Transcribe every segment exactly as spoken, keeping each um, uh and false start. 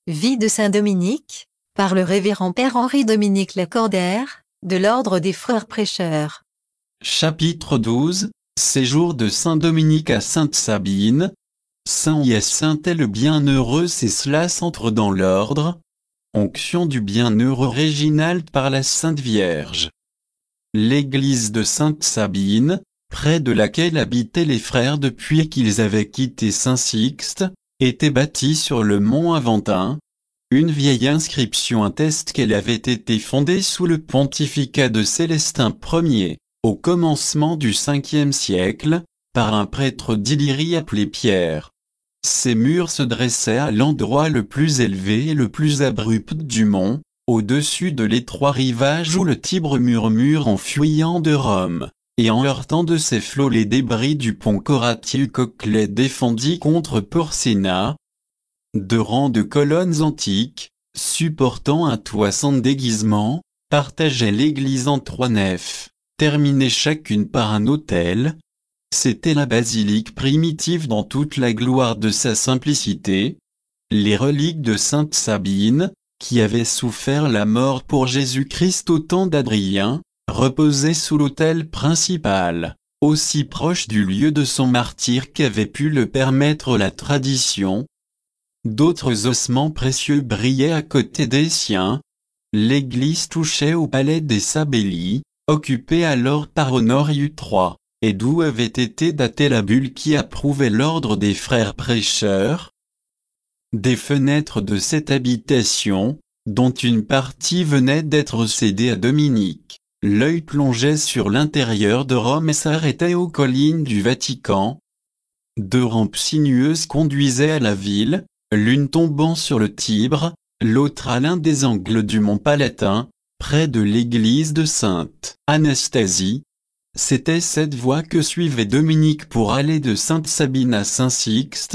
Vie de saint Dominique, par le révérend Père Henri-Dominique Lacordaire, de l'Ordre des Frères Prêcheurs. Chapitre douze, Séjour de saint Dominique à sainte Sabine. Saint Hyacinthe est le bienheureux, c'est cela s'entre dans l'ordre. Onction du bienheureux Réginald par la Sainte Vierge. L'église de sainte Sabine, près de laquelle habitaient les frères depuis qu'ils avaient quitté Saint-Sixte, était bâtie sur le mont Aventin. Une vieille inscription atteste qu'elle avait été fondée sous le pontificat de Célestin Ier, au commencement du cinquième siècle, par un prêtre d'Illyrie appelé Pierre. Ses murs se dressaient à l'endroit le plus élevé et le plus abrupt du mont, au-dessus de l'étroit rivage où le Tibre murmure en fuyant de Rome, et en heurtant de ses flots les débris du pont Coratius Coquelet défendit contre Porcina. Deux rangs de colonnes antiques, supportant un toit sans déguisement, partageaient l'église en trois nefs, terminées chacune par un autel. C'était la basilique primitive dans toute la gloire de sa simplicité. Les reliques de sainte Sabine, qui avait souffert la mort pour Jésus-Christ au temps d'Adrien, reposaient sous l'autel principal, aussi proche du lieu de son martyre qu'avait pu le permettre la tradition. D'autres ossements précieux brillaient à côté des siens. L'église touchait au palais des Sabelli, occupé alors par Honorius trois, et d'où avait été datée la bulle qui approuvait l'ordre des frères prêcheurs. Des fenêtres de cette habitation, dont une partie venait d'être cédée à Dominique, l'œil plongeait sur l'intérieur de Rome et s'arrêtait aux collines du Vatican. Deux rampes sinueuses conduisaient à la ville, l'une tombant sur le Tibre, l'autre à l'un des angles du mont Palatin, près de l'église de Sainte Anastasie. C'était cette voie que suivait Dominique pour aller de sainte Sabine à Saint-Sixte.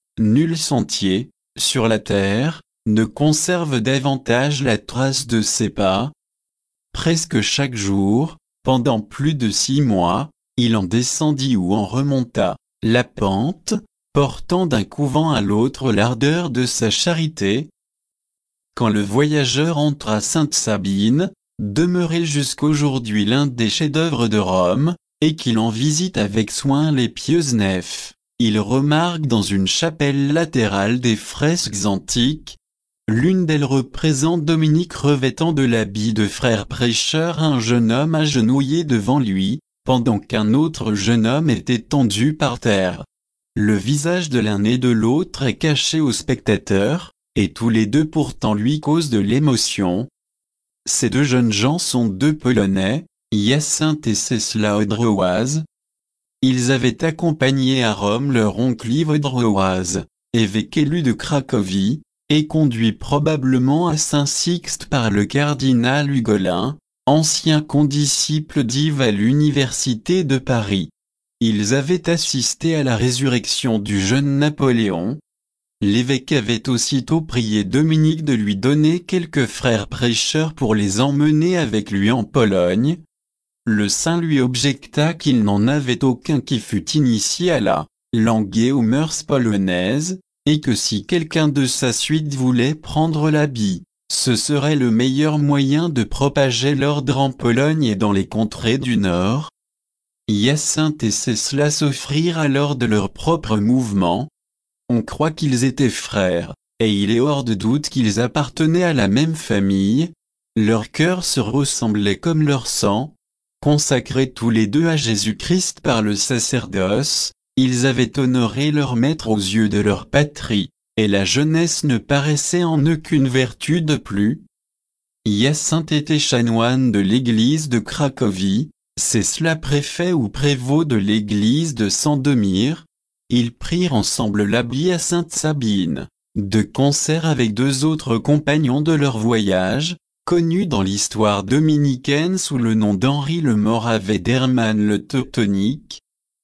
Nul sentier, sur la terre, ne conserve davantage la trace de ses pas. Presque chaque jour, pendant plus de six mois, il en descendit ou en remonta la pente, portant d'un couvent à l'autre l'ardeur de sa charité. Quand le voyageur entre à sainte Sabine, demeuré jusqu'aujourd'hui l'un des chefs-d'œuvre de Rome, et qu'il en visite avec soin les pieuses nefs, il remarque dans une chapelle latérale des fresques antiques. L'une d'elles représente Dominique revêtant de l'habit de frère prêcheur un jeune homme agenouillé devant lui, pendant qu'un autre jeune homme est étendu par terre. Le visage de l'un et de l'autre est caché au spectateur, et tous les deux pourtant lui causent de l'émotion. Ces deux jeunes gens sont deux Polonais, Hyacinthe et Czesław Odroaz. Ils avaient accompagné à Rome leur oncle Yves Odroaz, évêque élu de Cracovie, et conduit probablement à Saint-Sixte par le cardinal Hugolin, ancien condisciple d'Yves à l'université de Paris. Ils avaient assisté à la résurrection du jeune Napoléon. L'évêque avait aussitôt prié Dominique de lui donner quelques frères prêcheurs pour les emmener avec lui en Pologne. Le saint lui objecta qu'il n'en avait aucun qui fût initié à la langue et aux mœurs polonaises, et que si quelqu'un de sa suite voulait prendre l'habit, ce serait le meilleur moyen de propager l'ordre en Pologne et dans les contrées du Nord. Hyacinthe et Czesław s'offrirent alors de leur propre mouvement. On croit qu'ils étaient frères, et il est hors de doute qu'ils appartenaient à la même famille. Leurs cœurs se ressemblaient comme leur sang. Consacrés tous les deux à Jésus-Christ par le sacerdoce, ils avaient honoré leur maître aux yeux de leur patrie, et la jeunesse ne paraissait en eux qu'une vertu de plus. Hyacinthe était chanoine de l'église de Cracovie, Czesław préfet ou prévôt de l'église de Sandomir. Ils prirent ensemble l'habit à sainte Sabine, de concert avec deux autres compagnons de leur voyage, connus dans l'histoire dominicaine sous le nom d'Henri le Morave et d'Hermann le Teutonique.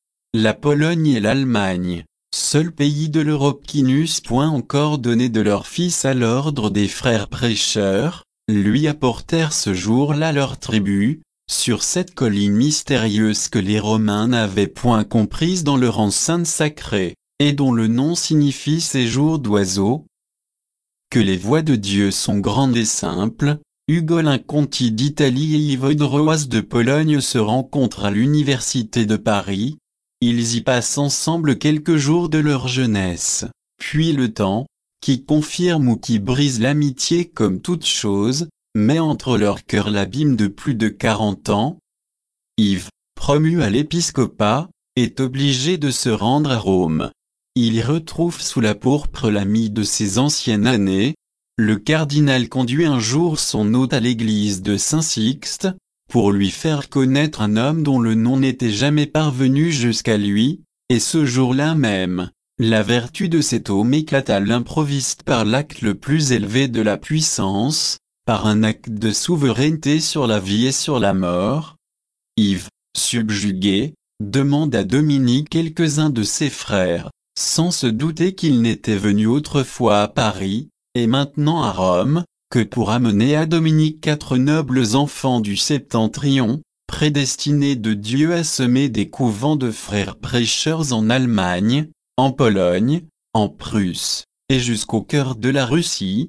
La Pologne et l'Allemagne, seuls pays de l'Europe qui n'eussent point encore donné de leurs fils à l'ordre des frères prêcheurs, lui apportèrent ce jour-là leur tribut, sur cette colline mystérieuse que les Romains n'avaient point comprise dans leur enceinte sacrée, et dont le nom signifie séjour d'oiseaux. que les voies de Dieu sont grandes et simples. Ugolin Conti d'Italie et Yves Droaz de Pologne se rencontrent à l'université de Paris. Ils y passent ensemble quelques jours de leur jeunesse. Puis le temps, qui confirme ou qui brise l'amitié comme toute chose, met entre leurs cœurs l'abîme de plus de quarante ans. Yves, promu à l'épiscopat, est obligé de se rendre à Rome. Il y retrouve sous la pourpre l'ami de ses anciennes années. Le cardinal conduit un jour son hôte à l'église de Saint-Sixte, pour lui faire connaître un homme dont le nom n'était jamais parvenu jusqu'à lui, et ce jour-là même, la vertu de cet homme éclate à l'improviste par l'acte le plus élevé de la puissance, par un acte de souveraineté sur la vie et sur la mort. Yves, subjugué, demande à Dominique quelques-uns de ses frères, sans se douter qu'il n'était venu autrefois à Paris, et maintenant à Rome, que pour amener à Dominique quatre nobles enfants du Septentrion, prédestinés de Dieu à semer des couvents de frères prêcheurs en Allemagne, en Pologne, en Prusse, et jusqu'au cœur de la Russie.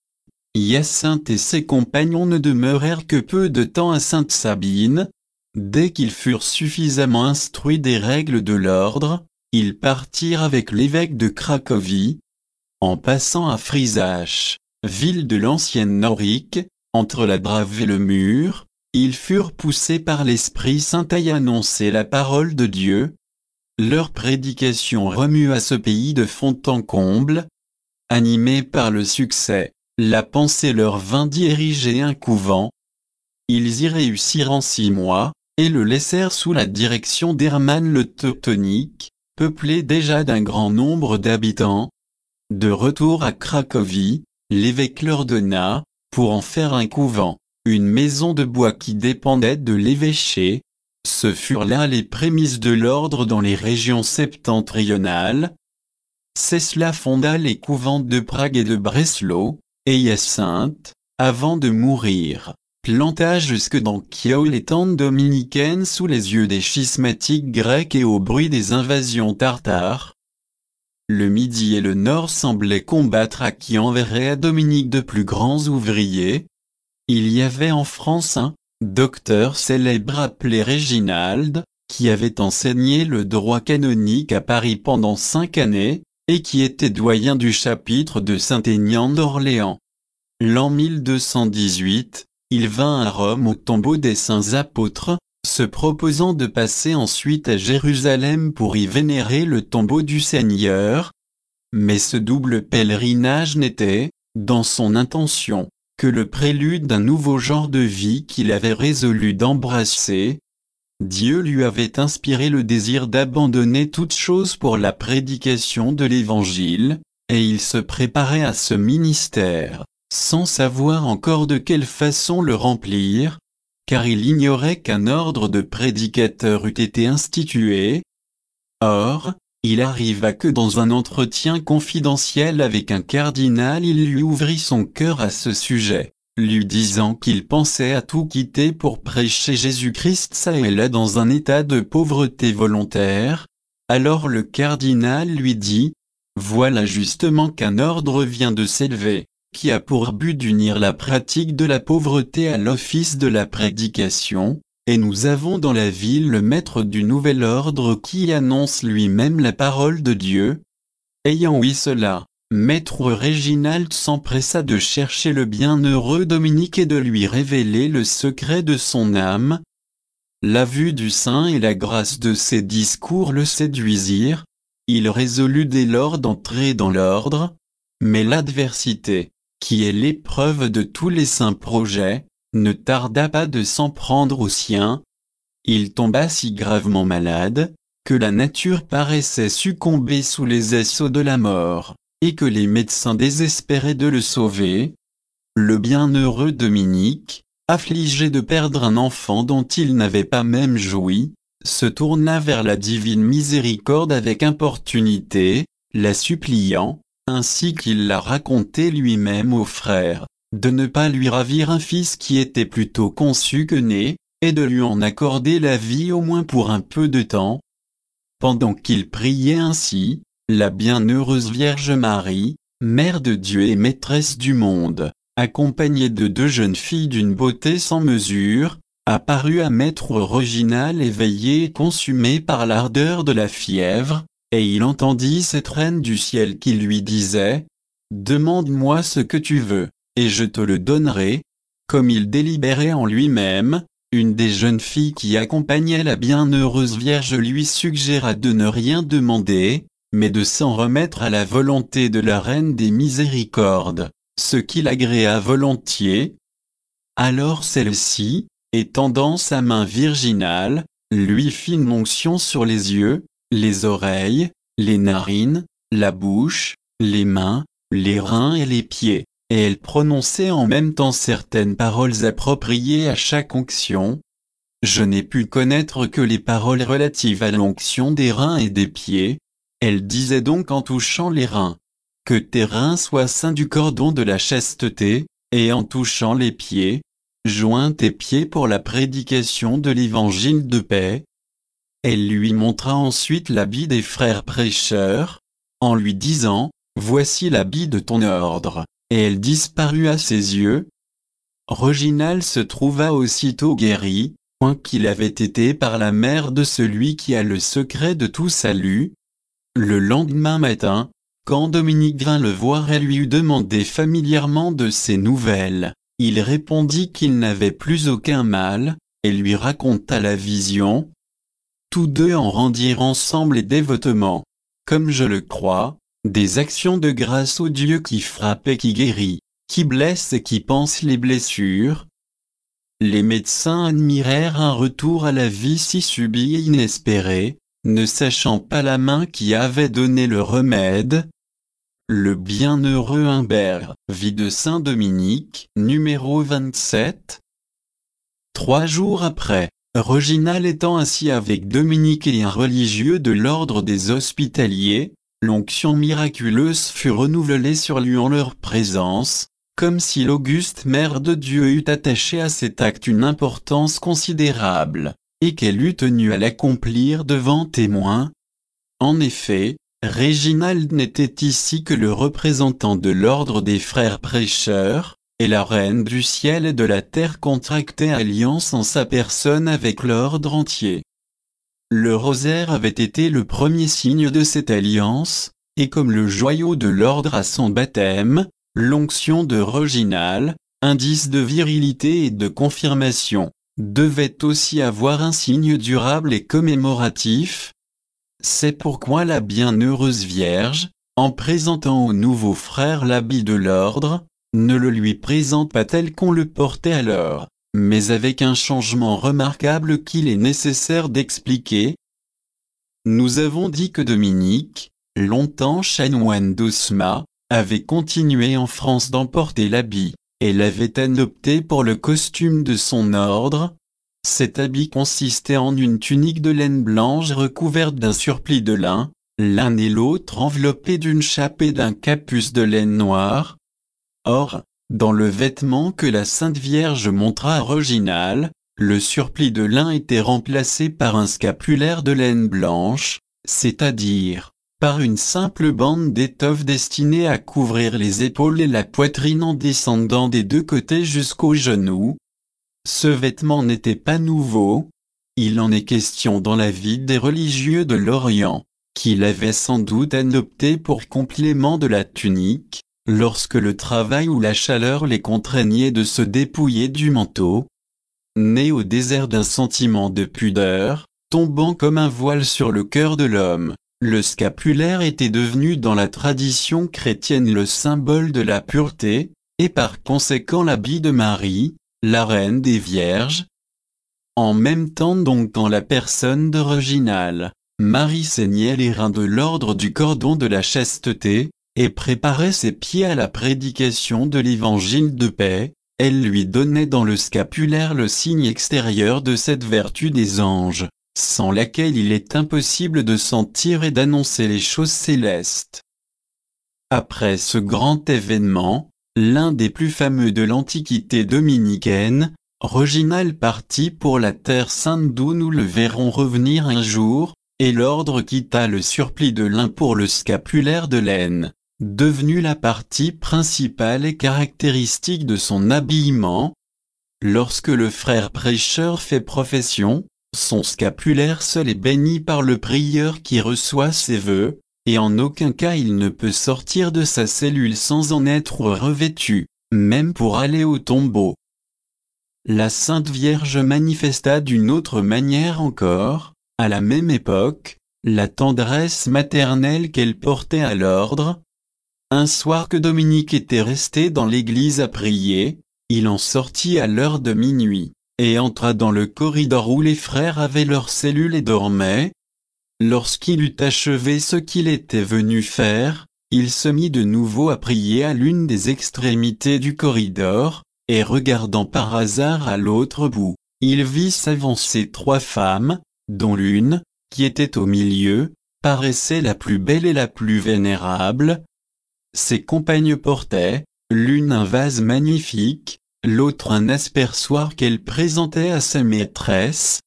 Hyacinthe et ses compagnons ne demeurèrent que peu de temps à Sainte-Sabine. Dès qu'ils furent suffisamment instruits des règles de l'ordre, ils partirent avec l'évêque de Cracovie. En passant à Frisache, ville de l'ancienne Norique, entre la Drave et le mur, ils furent poussés par l'Esprit Saint à y annoncer la parole de Dieu. Leur prédication remua ce pays de fond en comble. Animés par le succès, la pensée leur vint d'y ériger un couvent. Ils y réussirent en six mois, et le laissèrent sous la direction d'Hermann le Teutonique, peuplé déjà d'un grand nombre d'habitants. De retour à Cracovie, l'évêque leur donna, pour en faire un couvent, une maison de bois qui dépendait de l'évêché. Ce furent là les prémices de l'ordre dans les régions septentrionales. Cesla fonda les couvents de Prague et de Breslau, et Hyacinthe, avant de mourir, planta jusque dans Kiev les tentes dominicaines sous les yeux des schismatiques grecs et au bruit des invasions tartares. Le Midi et le Nord semblaient combattre à qui enverrait à Dominique de plus grands ouvriers. Il y avait en France un docteur célèbre appelé Réginald, qui avait enseigné le droit canonique à Paris pendant cinq années, et qui était doyen du chapitre de Saint-Aignan d'Orléans. L'an mille deux cent dix-huit, il vint à Rome au tombeau des saints apôtres, se proposant de passer ensuite à Jérusalem pour y vénérer le tombeau du Seigneur. Mais ce double pèlerinage n'était, dans son intention, que le prélude d'un nouveau genre de vie qu'il avait résolu d'embrasser. Dieu lui avait inspiré le désir d'abandonner toute chose pour la prédication de l'Évangile, et il se préparait à ce ministère, sans savoir encore de quelle façon le remplir, car il ignorait qu'un ordre de prédicateurs eût été institué. Or, il arriva que dans un entretien confidentiel avec un cardinal il lui ouvrit son cœur à ce sujet, lui disant qu'il pensait à tout quitter pour prêcher Jésus-Christ çà et là dans un état de pauvreté volontaire. Alors le cardinal lui dit, « Voilà justement qu'un ordre vient de s'élever, qui a pour but d'unir la pratique de la pauvreté à l'office de la prédication, et nous avons dans la ville le maître du nouvel ordre qui annonce lui-même la parole de Dieu. » Ayant ouï cela, Maître Réginald s'empressa de chercher le bienheureux Dominique et de lui révéler le secret de son âme. La vue du saint et la grâce de ses discours le séduisirent. Il résolut dès lors d'entrer dans l'ordre. Mais l'adversité, qui est l'épreuve de tous les saints projets, ne tarda pas de s'en prendre aux siens. Il tomba si gravement malade, que la nature paraissait succomber sous les assauts de la mort, et que les médecins désespéraient de le sauver. Le bienheureux Dominique, affligé de perdre un enfant dont il n'avait pas même joui, se tourna vers la divine miséricorde avec importunité, la suppliant, ainsi qu'il l'a raconté lui-même aux frères, de ne pas lui ravir un fils qui était plutôt conçu que né, et de lui en accorder la vie au moins pour un peu de temps. Pendant qu'il priait ainsi, la bienheureuse Vierge Marie, Mère de Dieu et maîtresse du monde, accompagnée de deux jeunes filles d'une beauté sans mesure, apparut à maître Reginald éveillé et consumé par l'ardeur de la fièvre, et il entendit cette reine du ciel qui lui disait « Demande-moi ce que tu veux, et je te le donnerai ». Comme il délibérait en lui-même, une des jeunes filles qui accompagnait la bienheureuse Vierge lui suggéra de ne rien demander, mais de s'en remettre à la volonté de la Reine des Miséricordes, ce qui l'agréa volontiers. Alors celle-ci, étendant sa main virginale, lui fit une onction sur les yeux, les oreilles, les narines, la bouche, les mains, les reins et les pieds, et elle prononçait en même temps certaines paroles appropriées à chaque onction. Je n'ai pu connaître que les paroles relatives à l'onction des reins et des pieds. Elle disait donc en touchant les reins, que tes reins soient ceints du cordon de la chasteté, et en touchant les pieds, joins tes pieds pour la prédication de l'évangile de paix. Elle lui montra ensuite l'habit des frères prêcheurs, en lui disant, voici l'habit de ton ordre, et elle disparut à ses yeux. Reginald se trouva aussitôt guéri, point qu'il avait été par la mère de celui qui a le secret de tout salut. Le lendemain matin, quand Dominique vint le voir et lui eut demandé familièrement de ses nouvelles, il répondit qu'il n'avait plus aucun mal, et lui raconta la vision. Tous deux en rendirent ensemble et dévotement, comme je le crois, des actions de grâce au Dieu qui frappe et qui guérit, qui blesse et qui panse les blessures. Les médecins admirèrent un retour à la vie si subit et inespéré, ne sachant pas la main qui avait donné le remède. Le bienheureux Humbert, vie de Saint Dominique, numéro vingt-sept. Trois jours après, Reginald étant assis avec Dominique et un religieux de l'ordre des Hospitaliers, l'onction miraculeuse fut renouvelée sur lui en leur présence, comme si l'auguste Mère de Dieu eût attaché à cet acte une importance considérable, et qu'elle eût tenu à l'accomplir devant témoins. En effet, Reginald n'était ici que le représentant de l'ordre des frères prêcheurs, et la reine du ciel et de la terre contractait alliance en sa personne avec l'ordre entier. Le rosaire avait été le premier signe de cette alliance, et comme le joyau de l'ordre à son baptême, l'onction de Reginald, indice de virilité et de confirmation, devait aussi avoir un signe durable et commémoratif. C'est pourquoi la bienheureuse Vierge, en présentant au nouveau frère l'habit de l'ordre, ne le lui présente pas tel qu'on le portait alors, mais avec un changement remarquable qu'il est nécessaire d'expliquer. Nous avons dit que Dominique, longtemps chanoine d'Osma, avait continué en France d'emporter l'habit, et l'avait adopté pour le costume de son ordre. Cet habit consistait en une tunique de laine blanche recouverte d'un surplis de lin, l'un et l'autre enveloppés d'une chape et d'un capuce de laine noire. Or, dans le vêtement que la Sainte Vierge montra à Reginald, le surplis de lin était remplacé par un scapulaire de laine blanche, c'est-à-dire par une simple bande d'étoffe destinée à couvrir les épaules et la poitrine en descendant des deux côtés jusqu'aux genoux. Ce vêtement n'était pas nouveau. Il en est question dans la vie des religieux de l'Orient, qui l'avaient sans doute adopté pour complément de la tunique, lorsque le travail ou la chaleur les contraignait de se dépouiller du manteau. Né au désert d'un sentiment de pudeur, tombant comme un voile sur le cœur de l'homme, le scapulaire était devenu dans la tradition chrétienne le symbole de la pureté, et par conséquent l'habit de Marie, la reine des vierges. En même temps donc dans la personne de Reginald, Marie ceignait les reins de l'ordre du cordon de la chasteté, et préparait ses pieds à la prédication de l'évangile de paix. Elle lui donnait dans le scapulaire le signe extérieur de cette vertu des anges, sans laquelle il est impossible de sentir et d'annoncer les choses célestes. Après ce grand événement, l'un des plus fameux de l'Antiquité dominicaine, Reginald partit pour la Terre Sainte d'où nous le verrons revenir un jour, et l'ordre quitta le surplis de lin pour le scapulaire de laine. devenue la partie principale et caractéristique de son habillement. Lorsque le frère prêcheur fait profession, son scapulaire seul est béni par le prieur qui reçoit ses vœux, et en aucun cas il ne peut sortir de sa cellule sans en être revêtu, même pour aller au tombeau. La Sainte Vierge manifesta d'une autre manière encore, à la même époque, la tendresse maternelle qu'elle portait à l'ordre. Un soir que Dominique était resté dans l'église à prier, il en sortit à l'heure de minuit, et entra dans le corridor où les frères avaient leur cellule et dormaient. Lorsqu'il eut achevé ce qu'il était venu faire, il se mit de nouveau à prier à l'une des extrémités du corridor, et regardant par hasard à l'autre bout, il vit s'avancer trois femmes, dont l'une, qui était au milieu, paraissait la plus belle et la plus vénérable. Ses compagnes portaient, l'une un vase magnifique, l'autre un aspersoir qu'elle présentait à sa maîtresse.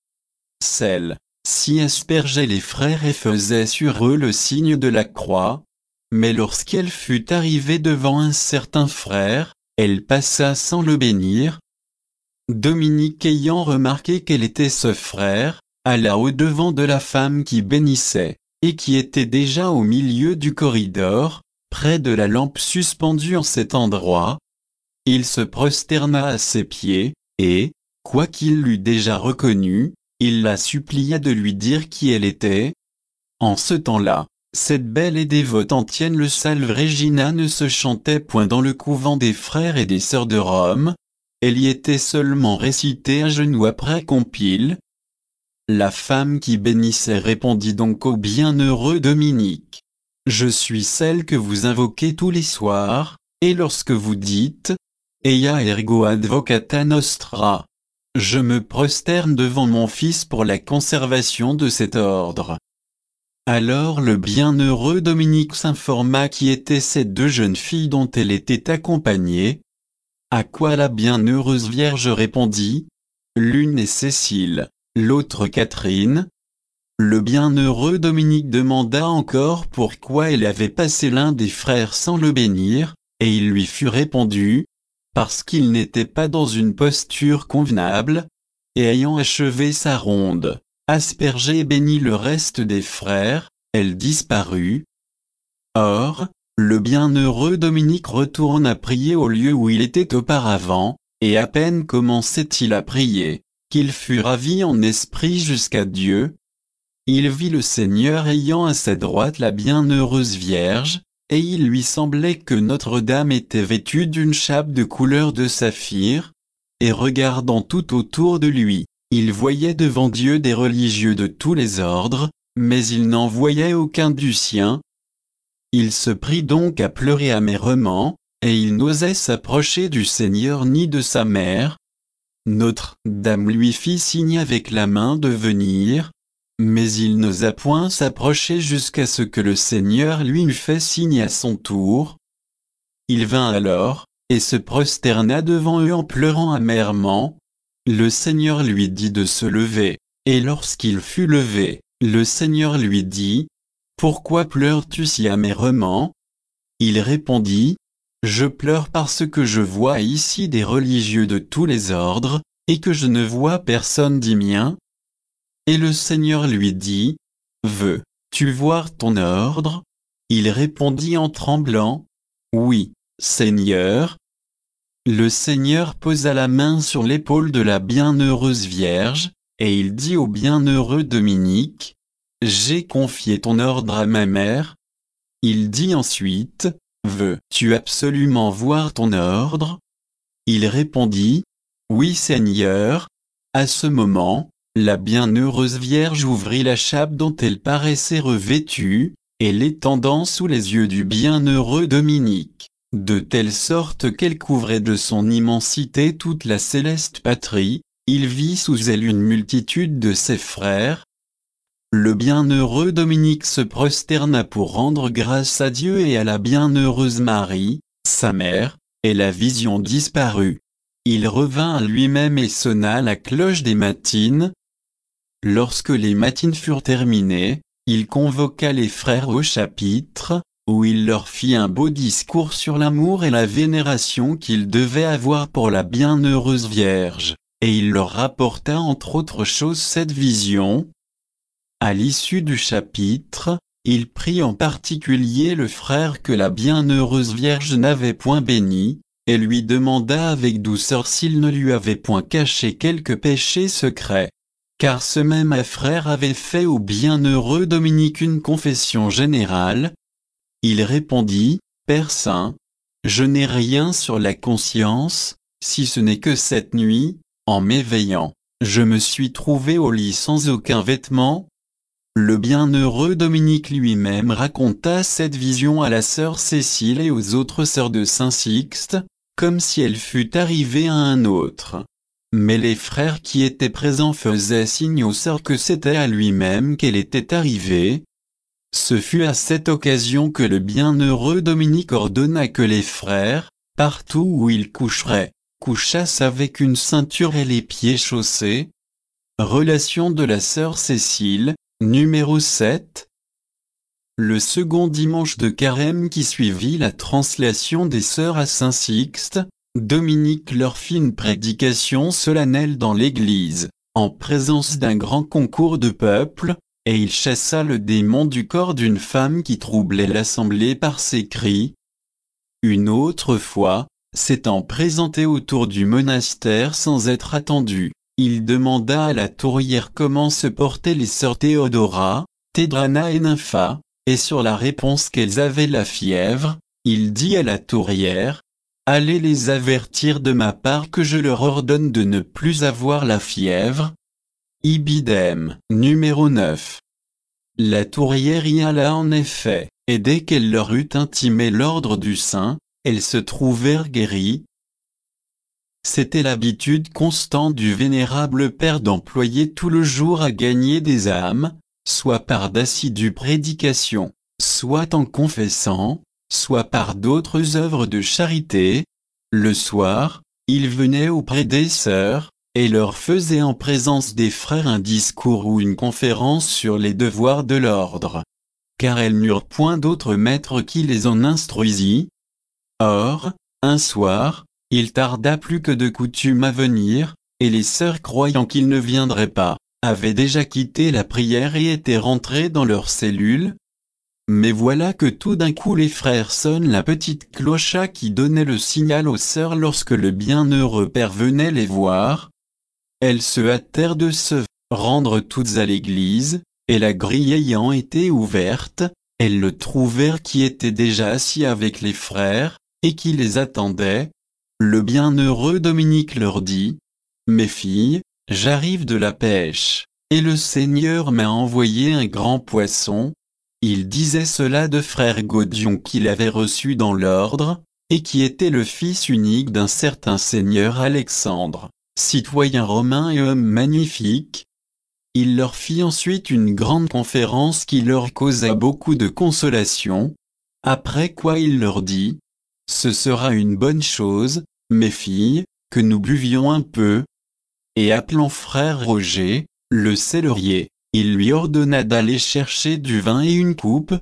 Celle-ci aspergeait les frères et faisait sur eux le signe de la croix. Mais lorsqu'elle fut arrivée devant un certain frère, elle passa sans le bénir. Dominique, ayant remarqué quel était ce frère, alla au-devant de la femme qui bénissait, et qui était déjà au milieu du corridor, près de la lampe suspendue en cet endroit. Il se prosterna à ses pieds, et, quoiqu'il l'eût déjà reconnue, il la supplia de lui dire qui elle était. En ce temps-là, cette belle et dévote ancienne le Salve Regina ne se chantait point dans le couvent des frères et des sœurs de Rome, elle y était seulement récitée à genoux après compile. La femme qui bénissait répondit donc au bienheureux Dominique: « Je suis celle que vous invoquez tous les soirs, et lorsque vous dites « Eia ergo advocata nostra », je me prosterne devant mon Fils pour la conservation de cet ordre. » Alors le bienheureux Dominique s'informa qui étaient ces deux jeunes filles dont elle était accompagnée. À quoi la bienheureuse Vierge répondit: « L'une est Cécile, l'autre Catherine. » Le bienheureux Dominique demanda encore pourquoi elle avait passé l'un des frères sans le bénir, et il lui fut répondu: « Parce qu'il n'était pas dans une posture convenable. » Et ayant achevé sa ronde, aspergé et béni le reste des frères, elle disparut. Or, le bienheureux Dominique retourna prier au lieu où il était auparavant, et à peine commençait-il à prier, qu'il fut ravi en esprit jusqu'à Dieu. Il vit le Seigneur ayant à sa droite la bienheureuse Vierge, et il lui semblait que Notre-Dame était vêtue d'une chape de couleur de saphir, et regardant tout autour de lui, il voyait devant Dieu des religieux de tous les ordres, mais il n'en voyait aucun du sien. Il se prit donc à pleurer amèrement, et il n'osait s'approcher du Seigneur ni de sa mère. Notre-Dame lui fit signe avec la main de venir, mais il n'osa point s'approcher jusqu'à ce que le Seigneur lui eût fait signe à son tour. Il vint alors, et se prosterna devant eux en pleurant amèrement. Le Seigneur lui dit de se lever, et lorsqu'il fut levé, le Seigneur lui dit: « Pourquoi pleures-tu si amèrement ?» Il répondit: « Je pleure parce que je vois ici des religieux de tous les ordres, et que je ne vois personne dit mien. » Et le Seigneur lui dit: « Veux-tu voir ton ordre ?» Il répondit en tremblant: « Oui, Seigneur. » Le Seigneur posa la main sur l'épaule de la bienheureuse Vierge, et il dit au bienheureux Dominique: « J'ai confié ton ordre à ma mère. » Il dit ensuite: « Veux-tu absolument voir ton ordre ?» Il répondit: « Oui, Seigneur. » À ce moment, la bienheureuse Vierge ouvrit la chape dont elle paraissait revêtue, et l'étendant sous les yeux du bienheureux Dominique, de telle sorte qu'elle couvrait de son immensité toute la céleste patrie, il vit sous elle une multitude de ses frères. Le bienheureux Dominique se prosterna pour rendre grâce à Dieu et à la bienheureuse Marie, sa mère, et la vision disparut. Il revint à lui-même et sonna la cloche des matines. Lorsque les matines furent terminées, il convoqua les frères au chapitre, où il leur fit un beau discours sur l'amour et la vénération qu'ils devaient avoir pour la bienheureuse Vierge, et il leur rapporta entre autres choses cette vision. À l'issue du chapitre, il prit en particulier le frère que la bienheureuse Vierge n'avait point béni, et lui demanda avec douceur s'il ne lui avait point caché quelque péché secret. Car ce même frère avait fait au bienheureux Dominique une confession générale. Il répondit, « Père Saint, je n'ai rien sur la conscience, si ce n'est que cette nuit, en m'éveillant, je me suis trouvé au lit sans aucun vêtement. » Le bienheureux Dominique lui-même raconta cette vision à la sœur Cécile et aux autres sœurs de Saint-Sixte, comme si elle fût arrivée à un autre. Mais les frères qui étaient présents faisaient signe aux sœurs que c'était à lui-même qu'elle était arrivée. Ce fut à cette occasion que le bienheureux Dominique ordonna que les frères, partout où ils coucheraient, couchassent avec une ceinture et les pieds chaussés. Relation de la sœur Cécile, numéro sept. Le second dimanche de Carême qui suivit la translation des sœurs à Saint-Sixte, Dominique leur fit une prédication solennelle dans l'église, en présence d'un grand concours de peuple, et il chassa le démon du corps d'une femme qui troublait l'assemblée par ses cris. Une autre fois, s'étant présenté autour du monastère sans être attendu, il demanda à la tourière comment se portaient les sœurs Théodora, Tédrana et Nympha, et sur la réponse qu'elles avaient la fièvre, il dit à la tourière, « Allez les avertir de ma part que je leur ordonne de ne plus avoir la fièvre. » Ibidem, numéro neuf. La tourière y alla en effet, et dès qu'elle leur eut intimé l'ordre du saint, elles se trouvèrent guéries. C'était l'habitude constante du vénérable père d'employer tout le jour à gagner des âmes, soit par d'assidus prédications, soit en confessant, soit par d'autres œuvres de charité. Le soir, il venait auprès des sœurs, et leur faisait en présence des frères un discours ou une conférence sur les devoirs de l'ordre. Car elles n'eurent point d'autre maître qui les en instruisit. Or, un soir, il tarda plus que de coutume à venir, et les sœurs croyant qu'il ne viendrait pas, avaient déjà quitté la prière et étaient rentrées dans leur cellule. Mais voilà que tout d'un coup les frères sonnent la petite clocha qui donnait le signal aux sœurs lorsque le bienheureux père venait les voir. Elles se hâtèrent de se rendre toutes à l'église, et la grille ayant été ouverte, elles le trouvèrent qui était déjà assis avec les frères, et qui les attendait. Le bienheureux Dominique leur dit, « Mes filles, j'arrive de la pêche, et le Seigneur m'a envoyé un grand poisson. » Il disait cela de frère Gaudion qu'il avait reçu dans l'ordre, et qui était le fils unique d'un certain seigneur Alexandre, citoyen romain et homme magnifique. Il leur fit ensuite une grande conférence qui leur causa beaucoup de consolation, après quoi il leur dit, « Ce sera une bonne chose, mes filles, que nous buvions un peu. » Et appelant frère Roger, le cellerier, il lui ordonna d'aller chercher du vin et une coupe.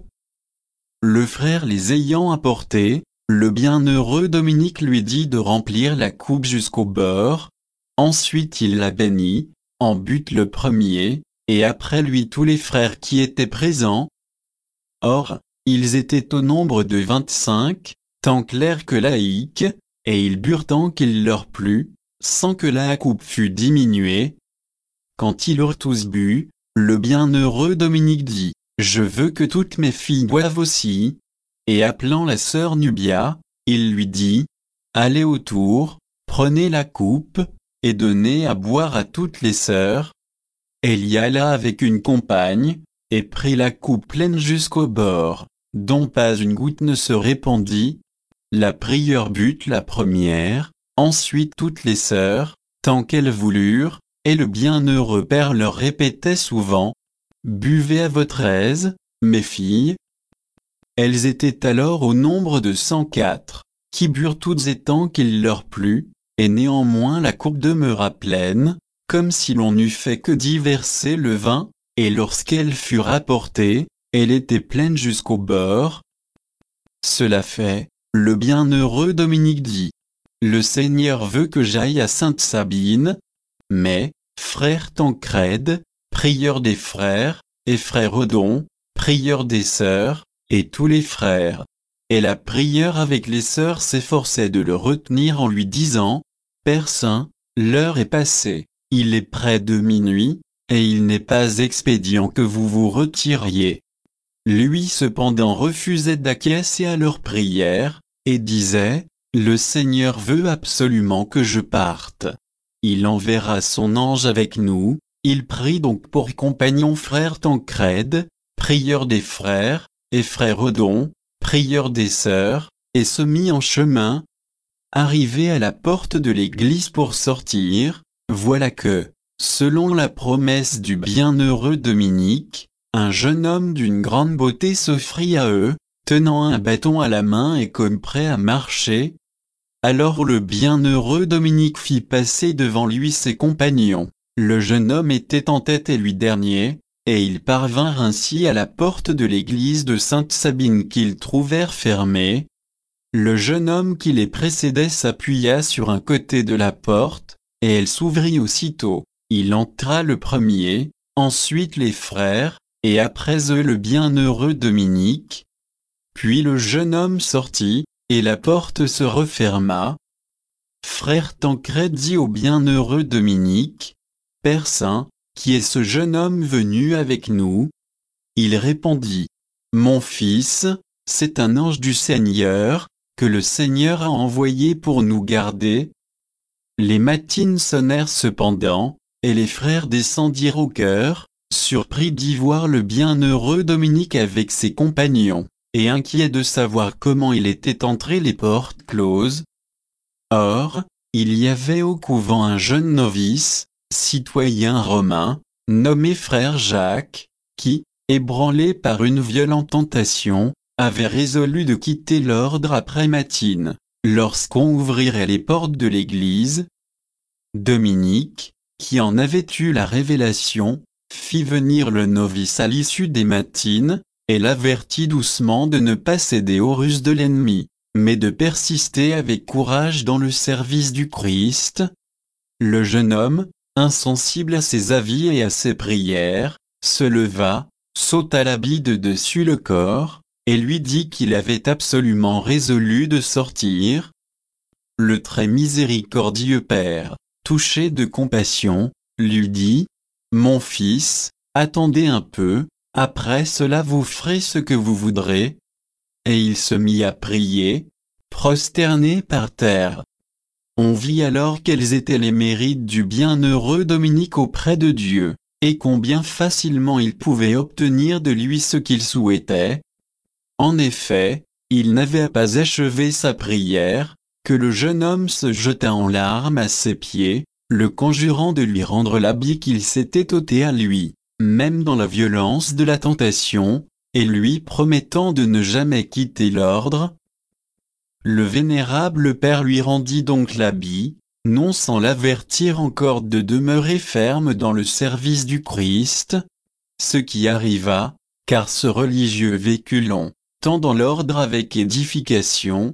Le frère les ayant apportés, le bienheureux Dominique lui dit de remplir la coupe jusqu'au bord. Ensuite il la bénit, en but le premier, et après lui tous les frères qui étaient présents. Or, ils étaient au nombre de vingt-cinq, tant clercs que laïcs, et ils burent tant qu'il leur plut, sans que la coupe fût diminuée. Quand ils eurent tous bu, le bienheureux Dominique dit, « Je veux que toutes mes filles boivent aussi. » Et appelant la sœur Nubia, il lui dit, « Allez autour, prenez la coupe, et donnez à boire à toutes les sœurs. » Elle y alla avec une compagne, et prit la coupe pleine jusqu'au bord, dont pas une goutte ne se répandit. La prieure but la première, ensuite toutes les sœurs, tant qu'elles voulurent, et le bienheureux père leur répétait souvent, « Buvez à votre aise, mes filles. » Elles étaient alors au nombre de cent quatre, qui burent toutes et tant qu'il leur plut, et néanmoins la coupe demeura pleine, comme si l'on n'eût fait que d'y verser le vin, et lorsqu'elle fut rapportée, elle était pleine jusqu'au bord. Cela fait, le bienheureux Dominique dit: le Seigneur veut que j'aille à Sainte-Sabine, mais, frère Tancrède, prieur des frères, et frère Odon, prieur des sœurs, et tous les frères, et la prieure avec les sœurs s'efforçait de le retenir en lui disant: Père Saint, l'heure est passée, il est près de minuit, et il n'est pas expédient que vous vous retiriez. Lui cependant refusait d'acquiescer à leurs prières, et disait: le Seigneur veut absolument que je parte. Il enverra son ange avec nous. Il prit donc pour compagnon frère Tancrède, prieur des frères, et frère Odon, prieur des sœurs, et se mit en chemin. Arrivé à la porte de l'église pour sortir, voilà que, selon la promesse du bienheureux Dominique, un jeune homme d'une grande beauté s'offrit à eux, tenant un bâton à la main et comme prêt à marcher. Alors le bienheureux Dominique fit passer devant lui ses compagnons. Le jeune homme était en tête et lui dernier, et ils parvinrent ainsi à la porte de l'église de Sainte-Sabine qu'ils trouvèrent fermée. Le jeune homme qui les précédait s'appuya sur un côté de la porte, et elle s'ouvrit aussitôt. Il entra le premier, ensuite les frères, et après eux le bienheureux Dominique. Puis le jeune homme sortit, et la porte se referma. Frère Tancrède dit au bienheureux Dominique: Père Saint, qui est ce jeune homme venu avec nous? Il répondit: Mon fils, c'est un ange du Seigneur, que le Seigneur a envoyé pour nous garder. Les matines sonnèrent cependant, et les frères descendirent au chœur, surpris d'y voir le bienheureux Dominique avec ses compagnons, et inquiets de savoir comment il était entré les portes closes. Or, il y avait au couvent un jeune novice, citoyen romain, nommé frère Jacques, qui, ébranlé par une violente tentation, avait résolu de quitter l'ordre après matine, lorsqu'on ouvrirait les portes de l'église. Dominique, qui en avait eu la révélation, fit venir le novice à l'issue des matines, et l'avertit doucement de ne pas céder aux ruses de l'ennemi, mais de persister avec courage dans le service du Christ. Le jeune homme, insensible à ses avis et à ses prières, se leva, sauta l'habit de dessus le corps, et lui dit qu'il avait absolument résolu de sortir. Le très miséricordieux père, touché de compassion, lui dit: Mon fils, attendez un peu, après cela vous ferez ce que vous voudrez. Et il se mit à prier, prosterné par terre. On vit alors quels étaient les mérites du bienheureux Dominique auprès de Dieu, et combien facilement il pouvait obtenir de lui ce qu'il souhaitait. En effet, il n'avait pas achevé sa prière, que le jeune homme se jeta en larmes à ses pieds, le conjurant de lui rendre l'habit qu'il s'était ôté à lui, même dans la violence de la tentation, et lui promettant de ne jamais quitter l'ordre. Le vénérable père lui rendit donc l'habit, non sans l'avertir encore de demeurer ferme dans le service du Christ, ce qui arriva, car ce religieux vécut long, tant dans l'ordre avec édification.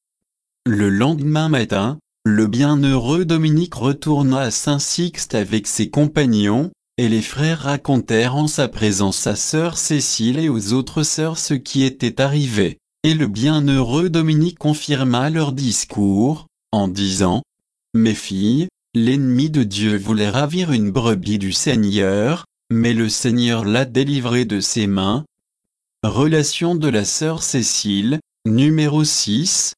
Le lendemain matin, le bienheureux Dominique retourna à Saint-Sixte avec ses compagnons, et les frères racontèrent en sa présence à sœur Cécile et aux autres sœurs ce qui était arrivé, et le bienheureux Dominique confirma leur discours, en disant: Mes filles, l'ennemi de Dieu voulait ravir une brebis du Seigneur, mais le Seigneur l'a délivré de ses mains. Relation de la sœur Cécile, numéro six.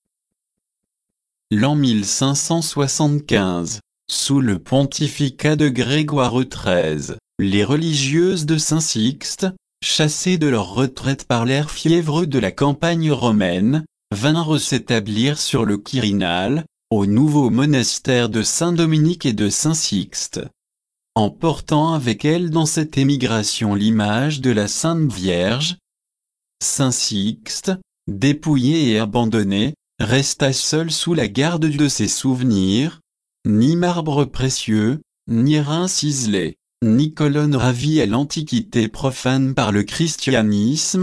L'an mille cinq cent soixante-quinze, sous le pontificat de Grégoire treize, les religieuses de Saint-Sixte, chassées de leur retraite par l'air fiévreux de la campagne romaine, vinrent s'établir sur le Quirinal, au nouveau monastère de Saint-Dominique et de Saint-Sixte. Emportant avec elles dans cette émigration l'image de la Sainte Vierge, Saint-Sixte, dépouillé et abandonné, resta seul sous la garde de ses souvenirs. Ni marbre précieux, ni rein ciselé, ni colonne ravie à l'antiquité profane par le christianisme,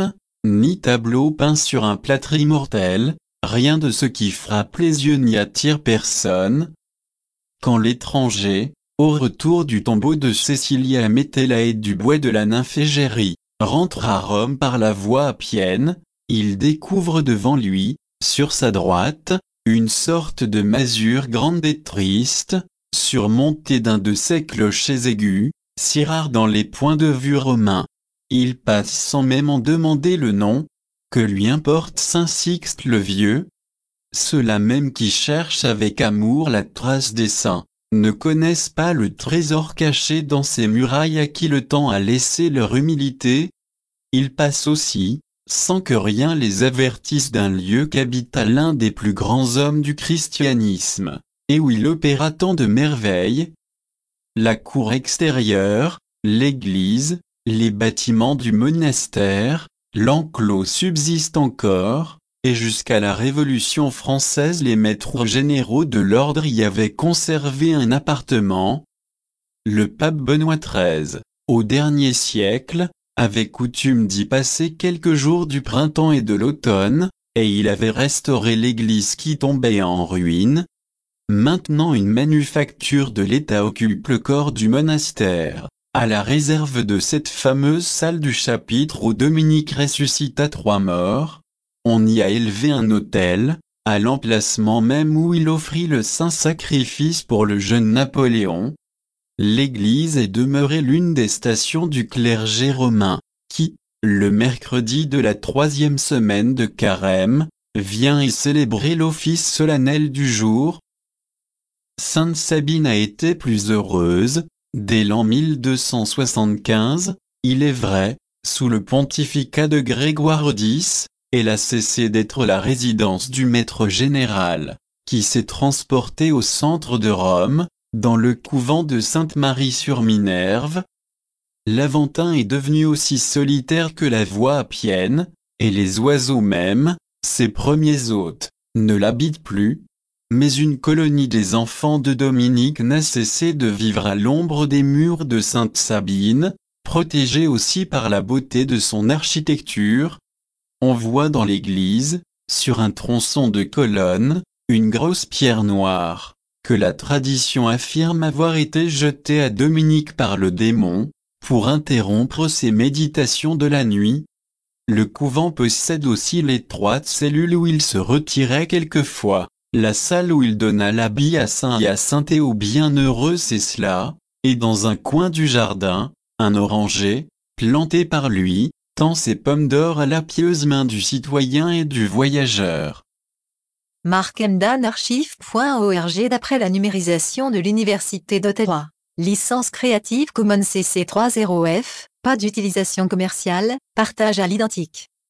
ni tableau peint sur un plâtre immortel, rien de ce qui frappe les yeux n'y attire personne. Quand l'étranger, au retour du tombeau de Cecilia Metella et du bois de la nymphe Égérie, rentre à Rome par la voie appienne, il découvre devant lui, sur sa droite, une sorte de masure grande et triste, surmontée d'un de ces clochers aigus, si rares dans les points de vue romains. Il passe sans même en demander le nom. Que lui importe Saint Sixte le Vieux? Ceux-là même qui cherchent avec amour la trace des saints, ne connaissent pas le trésor caché dans ces murailles à qui le temps a laissé leur humilité. Ils passent aussi, sans que rien les avertisse d'un lieu qu'habita l'un des plus grands hommes du christianisme, et où il opéra tant de merveilles. La cour extérieure, l'église, les bâtiments du monastère, l'enclos subsistent encore, et jusqu'à la Révolution française les maîtres généraux de l'ordre y avaient conservé un appartement. Le pape Benoît treize, au dernier siècle, avait coutume d'y passer quelques jours du printemps et de l'automne, et il avait restauré l'église qui tombait en ruine. Maintenant une manufacture de l'État occupe le corps du monastère, à la réserve de cette fameuse salle du chapitre où Dominique ressuscita trois morts. On y a élevé un autel, à l'emplacement même où il offrit le saint sacrifice pour le jeune Napoléon. L'église est demeurée l'une des stations du clergé romain, qui, le mercredi de la troisième semaine de Carême, vient y célébrer l'office solennel du jour. Sainte Sabine a été plus heureuse, dès l'an mille deux cent soixante-quinze, il est vrai, sous le pontificat de Grégoire dix, elle a cessé d'être la résidence du maître général, qui s'est transporté au centre de Rome, dans le couvent de Sainte-Marie-sur-Minerve. L'Aventin est devenu aussi solitaire que la voie appienne, et les oiseaux même, ses premiers hôtes, ne l'habitent plus. Mais une colonie des enfants de Dominique n'a cessé de vivre à l'ombre des murs de Sainte-Sabine, protégée aussi par la beauté de son architecture. On voit dans l'église, sur un tronçon de colonne, une grosse pierre noire, que la tradition affirme avoir été jetée à Dominique par le démon, pour interrompre ses méditations de la nuit. Le couvent possède aussi l'étroite cellule où il se retirait quelquefois, la salle où il donna l'habit à Saint Hyacinthe et au bienheureux Cécile, et dans un coin du jardin, un oranger, planté par lui, tend ses pommes d'or à la pieuse main du citoyen et du voyageur. Mark Emdan archive point org. D'après la numérisation de l'Université d'Ottawa. Licence Creative Commons C C trois point zéro F, pas d'utilisation commerciale, partage à l'identique.